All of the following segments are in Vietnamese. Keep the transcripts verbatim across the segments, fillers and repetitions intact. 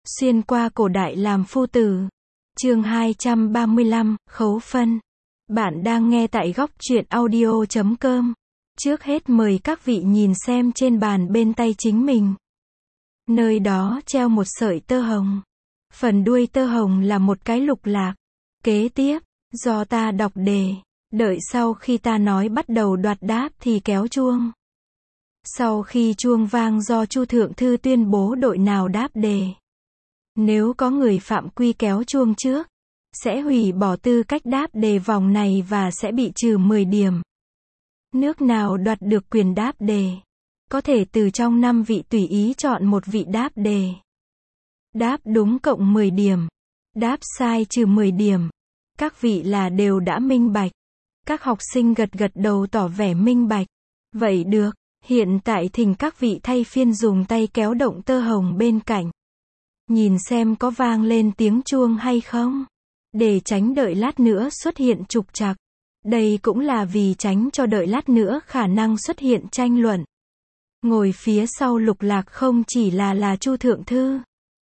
Xuyên qua cổ đại làm phu tử. Chương hai trăm ba mươi lăm, Khấu phân. Bạn đang nghe tại góc truyện audio chấm com. Trước hết mời các vị nhìn xem trên bàn bên tay chính mình. Nơi đó treo một sợi tơ hồng. Phần đuôi tơ hồng là một cái lục lạc. Kế tiếp, do ta đọc đề. Đợi sau khi ta nói bắt đầu đoạt đáp thì kéo chuông. Sau khi chuông vang do Chu Thượng Thư tuyên bố đội nào đáp đề. Nếu có người phạm quy kéo chuông trước, sẽ hủy bỏ tư cách đáp đề vòng này và sẽ bị trừ mười điểm. Nước nào đoạt được quyền đáp đề, có thể từ trong năm vị tùy ý chọn một vị đáp đề. Đáp đúng cộng mười điểm, đáp sai trừ mười điểm. Các vị là đều đã minh bạch. Các học sinh gật gật đầu tỏ vẻ minh bạch. Vậy được, hiện tại thỉnh các vị thay phiên dùng tay kéo động tơ hồng bên cạnh. Nhìn xem có vang lên tiếng chuông hay không. Để tránh đợi lát nữa xuất hiện trục trặc. Đây cũng là vì tránh cho đợi lát nữa khả năng xuất hiện tranh luận. Ngồi phía sau lục lạc không chỉ là là Chu Thượng Thư,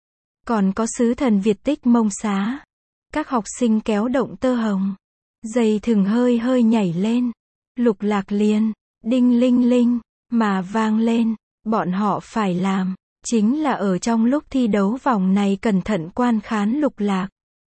còn có sứ thần Việt Tích Mông Xá. Các học sinh kéo động tơ hồng, dây thừng hơi hơi nhảy lên. Lục lạc liền, đinh linh linh, mà vang lên. Bọn họ phải làm, chính là ở trong lúc thi đấu vòng này cẩn thận quan khán lục lạc.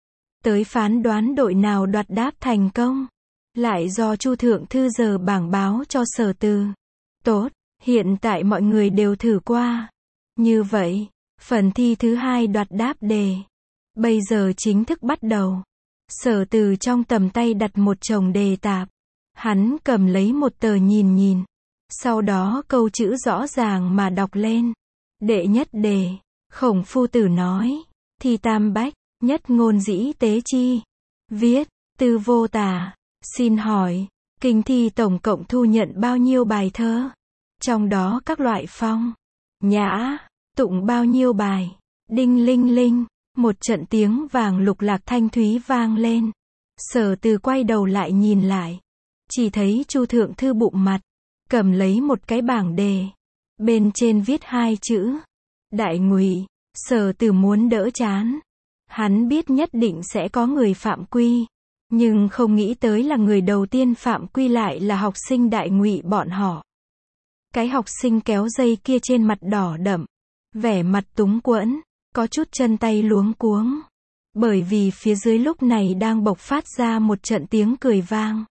Tới phán đoán đội nào đoạt đáp thành công. Lại do Chu Thượng Thư giờ bảng báo cho Sở Từ. Tốt, hiện tại mọi người đều thử qua. Như vậy, phần thi thứ hai đoạt đáp đề. Bây giờ chính thức bắt đầu. Sở Từ trong tầm tay đặt một chồng đề tạp. Hắn cầm lấy một tờ nhìn nhìn. Sau đó câu chữ rõ ràng mà đọc lên. Đệ nhất đề, Khổng Phu Tử nói. Thi tam bách, nhất ngôn dĩ tế chi. Viết, tư vô tả. Xin hỏi, kinh thi tổng cộng thu nhận bao nhiêu bài thơ? Trong đó các loại phong, nhã, tụng bao nhiêu bài? Đinh linh linh, một trận tiếng vàng lục lạc thanh thúy vang lên. Sở Từ quay đầu lại nhìn lại. Chỉ thấy Chu Thượng Thư bụng mặt, cầm lấy một cái bảng đề. Bên trên viết hai chữ. Đại ngụy. Sở Từ muốn đỡ chán. Hắn biết nhất định sẽ có người phạm quy. Nhưng không nghĩ tới là người đầu tiên phạm quy lại là học sinh đại ngụy bọn họ. Cái học sinh kéo dây kia trên mặt đỏ đậm. Vẻ mặt túng quẫn. Có chút chân tay luống cuống. Bởi vì phía dưới lúc này đang bộc phát ra một trận tiếng cười vang.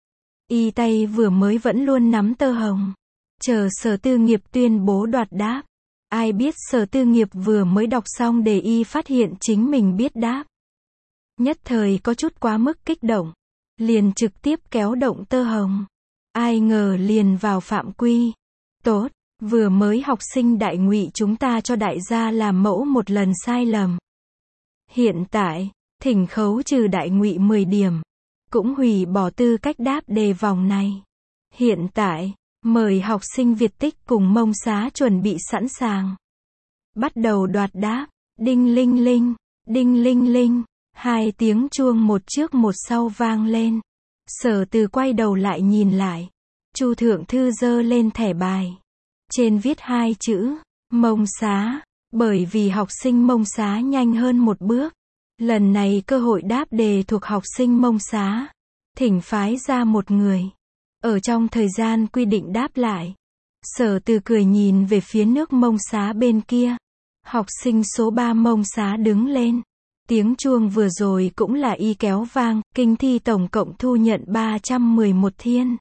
Y tay vừa mới vẫn luôn nắm tơ hồng. Chờ Sở Tư Nghiệp tuyên bố đoạt đáp. Ai biết Sở Tư Nghiệp vừa mới đọc xong đề y phát hiện chính mình biết đáp. Nhất thời có chút quá mức kích động. Liền trực tiếp kéo động tơ hồng. Ai ngờ liền vào phạm quy. Tốt, vừa mới học sinh đại ngụy chúng ta cho đại gia làm mẫu một lần sai lầm. Hiện tại, thỉnh khấu trừ đại ngụy mười điểm. Cũng hủy bỏ tư cách đáp đề vòng này. Hiện tại, mời học sinh Việt Tích cùng Mông Xá chuẩn bị sẵn sàng. Bắt đầu đoạt đáp. Đinh linh linh, đinh linh linh. Hai tiếng chuông một trước một sau vang lên. Sở Từ quay đầu lại nhìn lại. Chu Thượng Thư giơ lên thẻ bài. Trên viết hai chữ, Mông Xá. Bởi vì học sinh Mông Xá nhanh hơn một bước. Lần này cơ hội đáp đề thuộc học sinh Mông Xá. Thỉnh phái ra một người. Ở trong thời gian quy định đáp lại. Sở Từ cười nhìn về phía nước Mông Xá bên kia. Học sinh số ba Mông Xá đứng lên. Tiếng chuông vừa rồi cũng là y kéo vang. Kinh thi tổng cộng thu nhận ba trăm mười một thiên.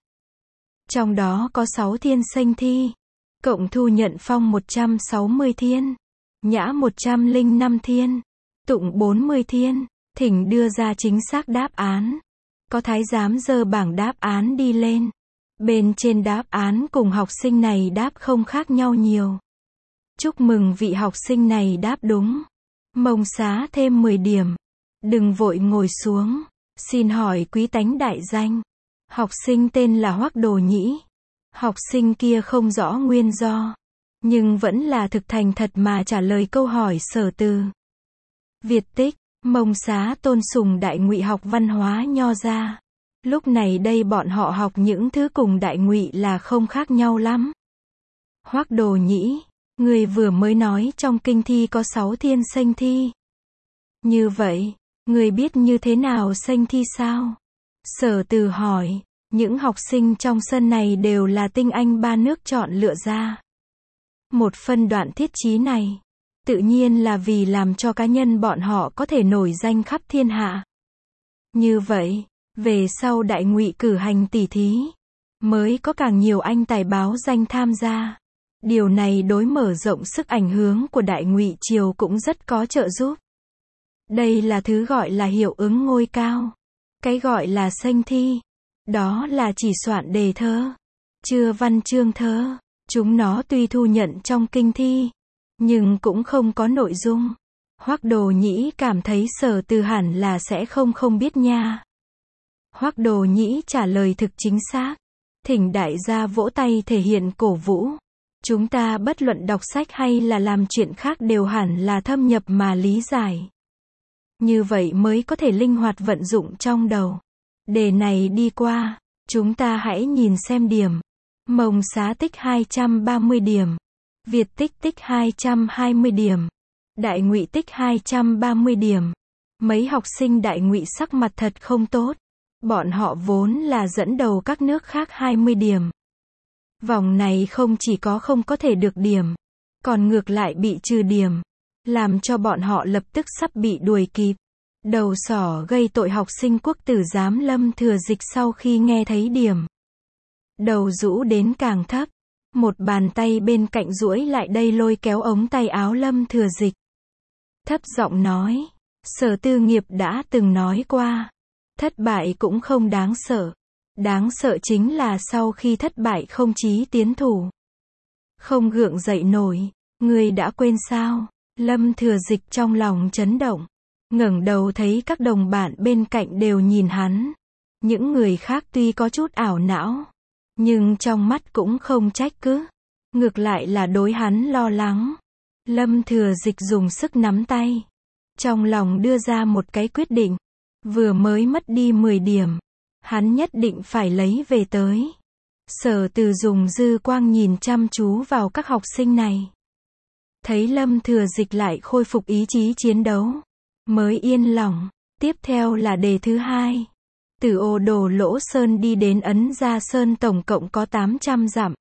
Trong đó có sáu thiên sanh thi. Cộng thu nhận phong một trăm sáu mươi thiên. Nhã một trăm lẻ năm thiên. Tụng bốn mươi thiên. Thỉnh đưa ra chính xác đáp án. Có thái giám giơ bảng đáp án đi lên. Bên trên đáp án cùng học sinh này đáp không khác nhau nhiều. Chúc mừng vị học sinh này đáp đúng. Mông Xá thêm mười điểm. Đừng vội ngồi xuống. Xin hỏi quý tánh đại danh. Học sinh tên là Hoắc Đồ Nhĩ. Học sinh kia không rõ nguyên do. Nhưng vẫn là thực thành thật mà trả lời câu hỏi Sở Từ. Việt Tích, Mông Xá tôn sùng đại ngụy học văn hóa nho gia. Lúc này đây bọn họ học những thứ cùng đại ngụy là không khác nhau lắm. Hoắc Đồ Nhĩ, Người vừa mới nói trong kinh thi có sáu thiên sanh thi. Như vậy, người biết như thế nào sanh thi sao? Sở Từ hỏi, những học sinh trong sân này đều là tinh anh ba nước chọn lựa ra. Một phân đoạn thiết chí này, tự nhiên là vì làm cho cá nhân bọn họ có thể nổi danh khắp thiên hạ. Như vậy, về sau Đại Ngụy cử hành tỷ thí, mới có càng nhiều anh tài báo danh tham gia. Điều này đối mở rộng sức ảnh hưởng của Đại Ngụy triều cũng rất có trợ giúp. Đây là thứ gọi là hiệu ứng ngôi cao. Cái gọi là sanh thi, đó là chỉ soạn đề thơ, chưa văn chương thơ. Chúng nó tuy thu nhận trong kinh thi, nhưng cũng không có nội dung. Hoắc Đồ Nhĩ cảm thấy Sở Từ hẳn là sẽ không không biết nha. Hoắc Đồ Nhĩ trả lời thực chính xác. Thỉnh đại gia vỗ tay thể hiện cổ vũ. Chúng ta bất luận đọc sách hay là làm chuyện khác đều hẳn là thâm nhập mà lý giải. Như vậy mới có thể linh hoạt vận dụng trong đầu. Đề này đi qua, chúng ta hãy nhìn xem điểm. Mông Xá tích hai trăm ba mươi điểm. Việt tích tích hai trăm hai mươi điểm. Đại Ngụy tích hai trăm ba mươi điểm. Mấy học sinh Đại Ngụy sắc mặt thật không tốt. Bọn họ vốn là dẫn đầu các nước khác hai mươi điểm. Vòng này không chỉ có không có thể được điểm, còn ngược lại bị trừ điểm, làm cho bọn họ lập tức sắp bị đuổi kịp. Đầu sỏ gây tội học sinh quốc tử giám Lâm Thừa Dịch sau khi nghe thấy điểm, đầu rũ đến càng thấp, một bàn tay bên cạnh duỗi lại đây lôi kéo ống tay áo Lâm Thừa Dịch. Thấp giọng nói, Sở Tư Nghiệp đã từng nói qua, thất bại cũng không đáng sợ. Đáng sợ chính là sau khi thất bại không chí tiến thủ, không gượng dậy nổi. Người đã quên sao? Lâm Thừa Dịch trong lòng chấn động, ngẩng đầu thấy các đồng bạn bên cạnh đều nhìn hắn. Những người khác tuy có chút ảo não, nhưng trong mắt cũng không trách cứ, ngược lại là đối hắn lo lắng. Lâm Thừa Dịch dùng sức nắm tay, trong lòng đưa ra một cái quyết định. Vừa mới mất đi mười điểm, hắn nhất định phải lấy về tới. Sở Từ dùng dư quang nhìn chăm chú vào các học sinh này. Thấy Lâm Thừa Dịch lại khôi phục ý chí chiến đấu, mới yên lòng. Tiếp theo là đề thứ hai. Từ Ô Đồ Lỗ Sơn đi đến Ấn Gia Sơn tổng cộng có tám trăm dặm.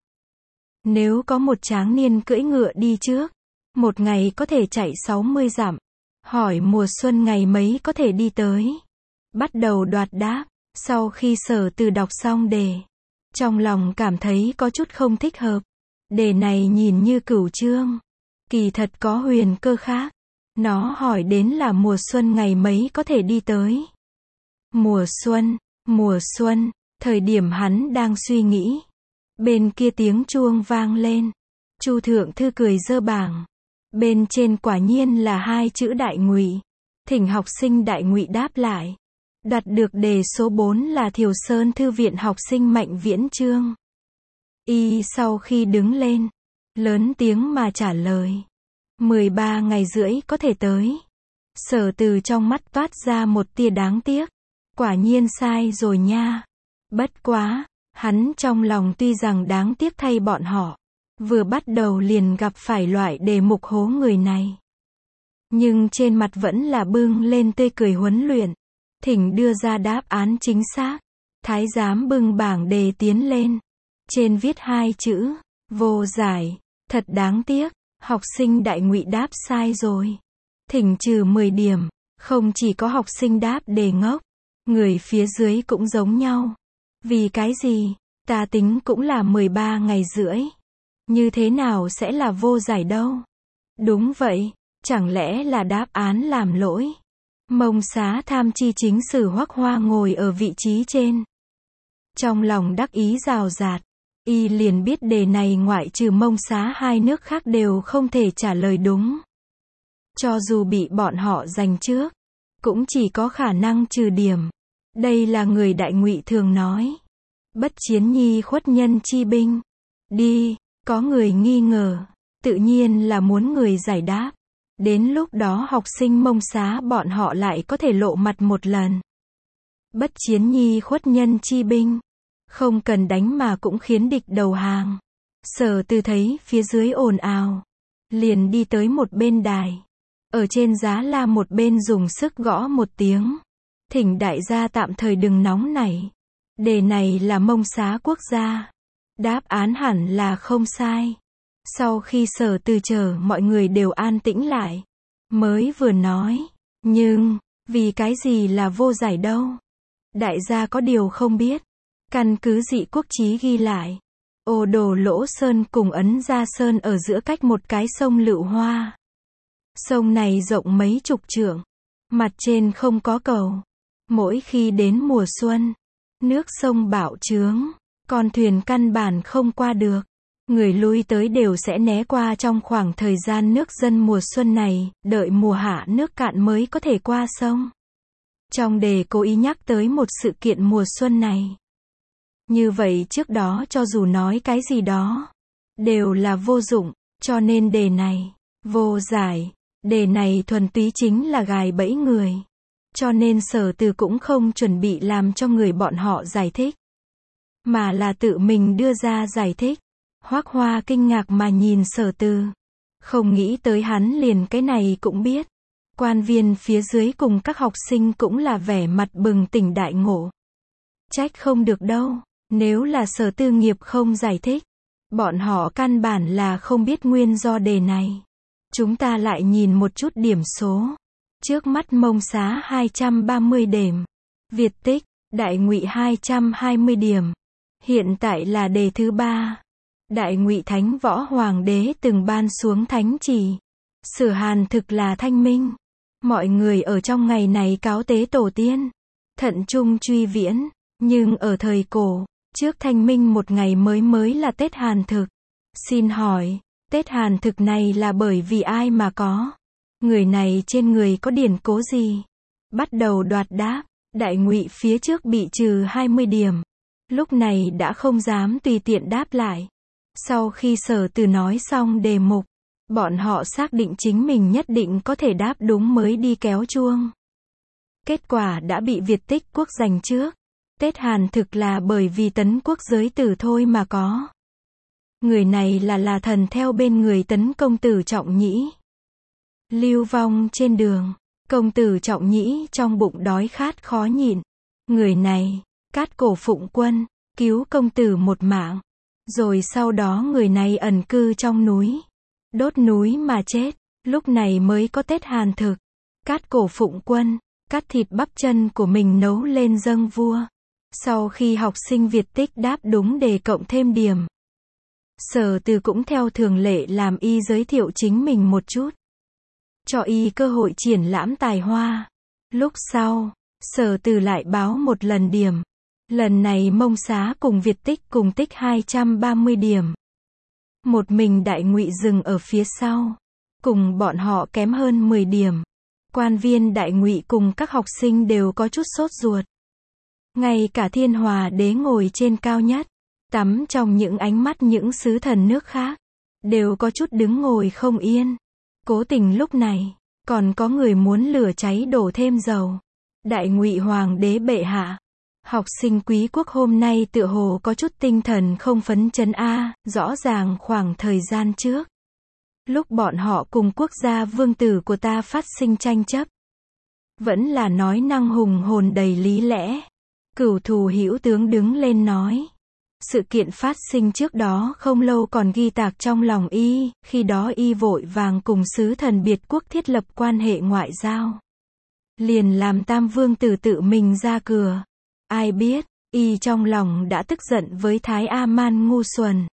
Nếu có một tráng niên cưỡi ngựa đi trước, một ngày có thể chạy sáu mươi dặm. Hỏi mùa xuân ngày mấy có thể đi tới. Bắt đầu đoạt đáp. Sau khi Sở Từ đọc xong đề, trong lòng cảm thấy có chút không thích hợp. Đề này nhìn như cửu chương, kỳ thật có huyền cơ khác. Nó hỏi đến là mùa xuân ngày mấy có thể đi tới. Mùa xuân, mùa xuân, thời điểm hắn đang suy nghĩ, bên kia tiếng chuông vang lên. Chu thượng thư cười giơ bảng, bên trên quả nhiên là hai chữ Đại Ngụy. Thỉnh học sinh Đại Ngụy đáp lại. Đoạt được đề số bốn là Thiều Sơn Thư viện học sinh Mạnh Viễn Trương. Y sau khi đứng lên, lớn tiếng mà trả lời. mười ba ngày rưỡi có thể tới. Sở Từ trong mắt toát ra một tia đáng tiếc. Quả nhiên sai rồi nha. Bất quá, hắn trong lòng tuy rằng đáng tiếc thay bọn họ. Vừa bắt đầu liền gặp phải loại đề mục hố người này. Nhưng trên mặt vẫn là bưng lên tươi cười huấn luyện. Thỉnh đưa ra đáp án chính xác. Thái giám bưng bảng đề tiến lên. Trên viết hai chữ, vô giải. Thật đáng tiếc, học sinh Đại Ngụy đáp sai rồi. Thỉnh trừ mười điểm. Không chỉ có học sinh đáp đề ngốc, người phía dưới cũng giống nhau. Vì cái gì? Ta tính cũng là mười ba ngày rưỡi. Như thế nào sẽ là vô giải đâu? Đúng vậy, chẳng lẽ là đáp án làm lỗi? Mông Xá tham chi chính sử Hoắc Hoa ngồi ở vị trí trên. Trong lòng đắc ý rào rạt, y liền biết đề này ngoại trừ Mông Xá hai nước khác đều không thể trả lời đúng. Cho dù bị bọn họ giành trước, cũng chỉ có khả năng trừ điểm. Đây là người Đại Ngụy thường nói. Bất chiến nhi khuất nhân chi binh. Đi, có người nghi ngờ, tự nhiên là muốn người giải đáp. Đến lúc đó học sinh Mông Xá bọn họ lại có thể lộ mặt một lần. Bất chiến nhi khuất nhân chi binh. Không cần đánh mà cũng khiến địch đầu hàng. Sở Từ thấy phía dưới ồn ào, liền đi tới một bên đài. Ở trên giá la một bên dùng sức gõ một tiếng. Thỉnh đại gia tạm thời đừng nóng nảy. Đề này là Mông Xá quốc gia. Đáp án hẳn là không sai. Sau khi Sở Từ chờ mọi người đều an tĩnh lại, mới vừa nói, nhưng, vì cái gì là vô giải đâu? Đại gia có điều không biết. Căn cứ dị quốc chí ghi lại, Ô Đồ Lỗ Sơn cùng Ấn Gia Sơn ở giữa cách một cái sông Lựu Hoa. Sông này rộng mấy chục trượng, mặt trên không có cầu. Mỗi khi đến mùa xuân, nước sông bạo trướng, con thuyền căn bản không qua được. Người lui tới đều sẽ né qua trong khoảng thời gian nước dân mùa xuân này, đợi mùa hạ nước cạn mới có thể qua sông. Trong đề cố ý nhắc tới một sự kiện mùa xuân này. Như vậy trước đó cho dù nói cái gì đó, đều là vô dụng, cho nên đề này, vô giải, đề này thuần túy chính là gài bẫy người. Cho nên Sở Từ cũng không chuẩn bị làm cho người bọn họ giải thích, mà là tự mình đưa ra giải thích. Hoác Hoa kinh ngạc mà nhìn Sở Từ. Không nghĩ tới hắn liền cái này cũng biết. Quan viên phía dưới cùng các học sinh cũng là vẻ mặt bừng tỉnh đại ngộ. Trách không được đâu, nếu là Sở Tư Nghiệp không giải thích, bọn họ căn bản là không biết nguyên do đề này. Chúng ta lại nhìn một chút điểm số. Trước mắt Mông Xá hai trăm ba mươi điểm, Việt Tích, Đại Ngụy hai trăm hai mươi điểm. Hiện tại là đề thứ ba. Đại Ngụy Thánh Võ Hoàng đế từng ban xuống thánh chỉ. Sử Hàn thực là thanh minh. Mọi người ở trong ngày này cáo tế tổ tiên, thận trung truy viễn. Nhưng ở thời cổ, trước thanh minh một ngày mới mới là Tết Hàn thực. Xin hỏi, Tết Hàn thực này là bởi vì ai mà có? Người này trên người có điển cố gì? Bắt đầu đoạt đáp. Đại Ngụy phía trước bị trừ hai mươi điểm. Lúc này đã không dám tùy tiện đáp lại. Sau khi Sở Từ nói xong đề mục, bọn họ xác định chính mình nhất định có thể đáp đúng mới đi kéo chuông. Kết quả đã bị Việt Tích quốc giành trước. Tết Hàn thực là bởi vì Tấn quốc giới tử thôi mà có. Người này là là thần theo bên người Tấn công tử Trọng Nhĩ. Lưu vong trên đường, công tử Trọng Nhĩ trong bụng đói khát khó nhịn. Người này, Cát Cổ Phụng Quân, cứu công tử một mạng. Rồi sau đó người này ẩn cư trong núi, đốt núi mà chết. Lúc này mới có Tết Hàn thực. Cát Cổ Phụng Quân, cắt thịt bắp chân của mình nấu lên dâng vua. Sau khi học sinh Việt Tích đáp đúng đề cộng thêm điểm, Sở Từ cũng theo thường lệ làm y giới thiệu chính mình một chút, cho y cơ hội triển lãm tài hoa. Lúc sau, Sở Từ lại báo một lần điểm. Lần này Mông Xá cùng Việt Tích cùng tích hai trăm ba mươi điểm. Một mình Đại Ngụy dừng ở phía sau, cùng bọn họ kém hơn mười điểm. Quan viên Đại Ngụy cùng các học sinh đều có chút sốt ruột. Ngay cả Thiên Hòa đế ngồi trên cao nhất, tắm trong những ánh mắt những sứ thần nước khác, đều có chút đứng ngồi không yên. Cố tình lúc này, còn có người muốn lửa cháy đổ thêm dầu. Đại Ngụy Hoàng đế bệ hạ, học sinh quý quốc hôm nay tựa hồ có chút tinh thần không phấn chấn a, rõ ràng khoảng thời gian trước, lúc bọn họ cùng quốc gia vương tử của ta phát sinh tranh chấp, vẫn là nói năng hùng hồn đầy lý lẽ. Cửu Thù Hữu tướng đứng lên nói, sự kiện phát sinh trước đó không lâu còn ghi tạc trong lòng y, khi đó y vội vàng cùng sứ thần biệt quốc thiết lập quan hệ ngoại giao, liền làm Tam Vương tử tự mình ra cửa. Ai biết, y trong lòng đã tức giận với Thái A Man ngu xuẩn,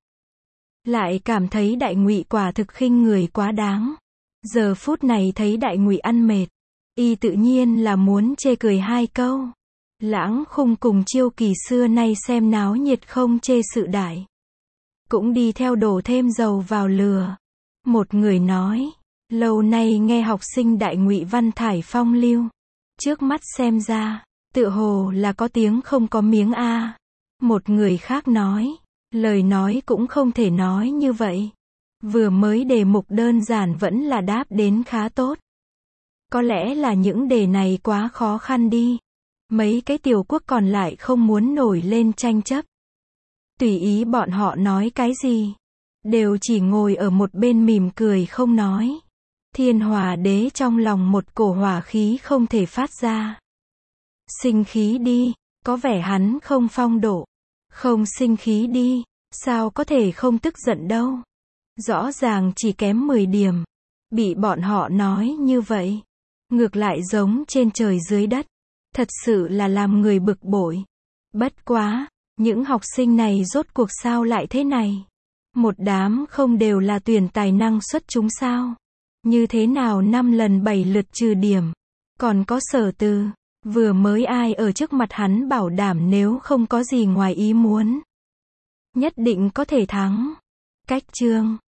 lại cảm thấy Đại Ngụy quả thực khinh người quá đáng. Giờ phút này thấy Đại Ngụy ăn mệt, y tự nhiên là muốn chê cười hai câu. Lãng Khung cùng Chiêu Kỳ xưa nay xem náo nhiệt không chê sự đại, cũng đi theo đổ thêm dầu vào lửa. Một người nói, lâu nay nghe học sinh Đại Ngụy văn thải phong lưu, trước mắt xem ra, tựa hồ là có tiếng không có miếng a. Một người khác nói, lời nói cũng không thể nói như vậy. Vừa mới đề mục đơn giản vẫn là đáp đến khá tốt. Có lẽ là những đề này quá khó khăn đi. Mấy cái tiểu quốc còn lại không muốn nổi lên tranh chấp. Tùy ý bọn họ nói cái gì. đều chỉ ngồi ở một bên mỉm cười không nói. Thiên Hỏa Đế trong lòng một cổ hỏa khí không thể phát ra. Sinh khí đi, có vẻ hắn không phong độ. Không sinh khí đi, sao có thể không tức giận đâu. Rõ ràng chỉ kém mười điểm. Bị bọn họ nói như vậy. Ngược lại giống trên trời dưới đất. Thật sự là làm người bực bội. Bất quá, những học sinh này rốt cuộc sao lại thế này? Một đám không đều là tuyển tài năng xuất chúng sao? Như thế nào năm lần bảy lượt trừ điểm? Còn có Sở Từ, vừa mới ai ở trước mặt hắn bảo đảm nếu không có gì ngoài ý muốn, nhất định có thể thắng. Cách chương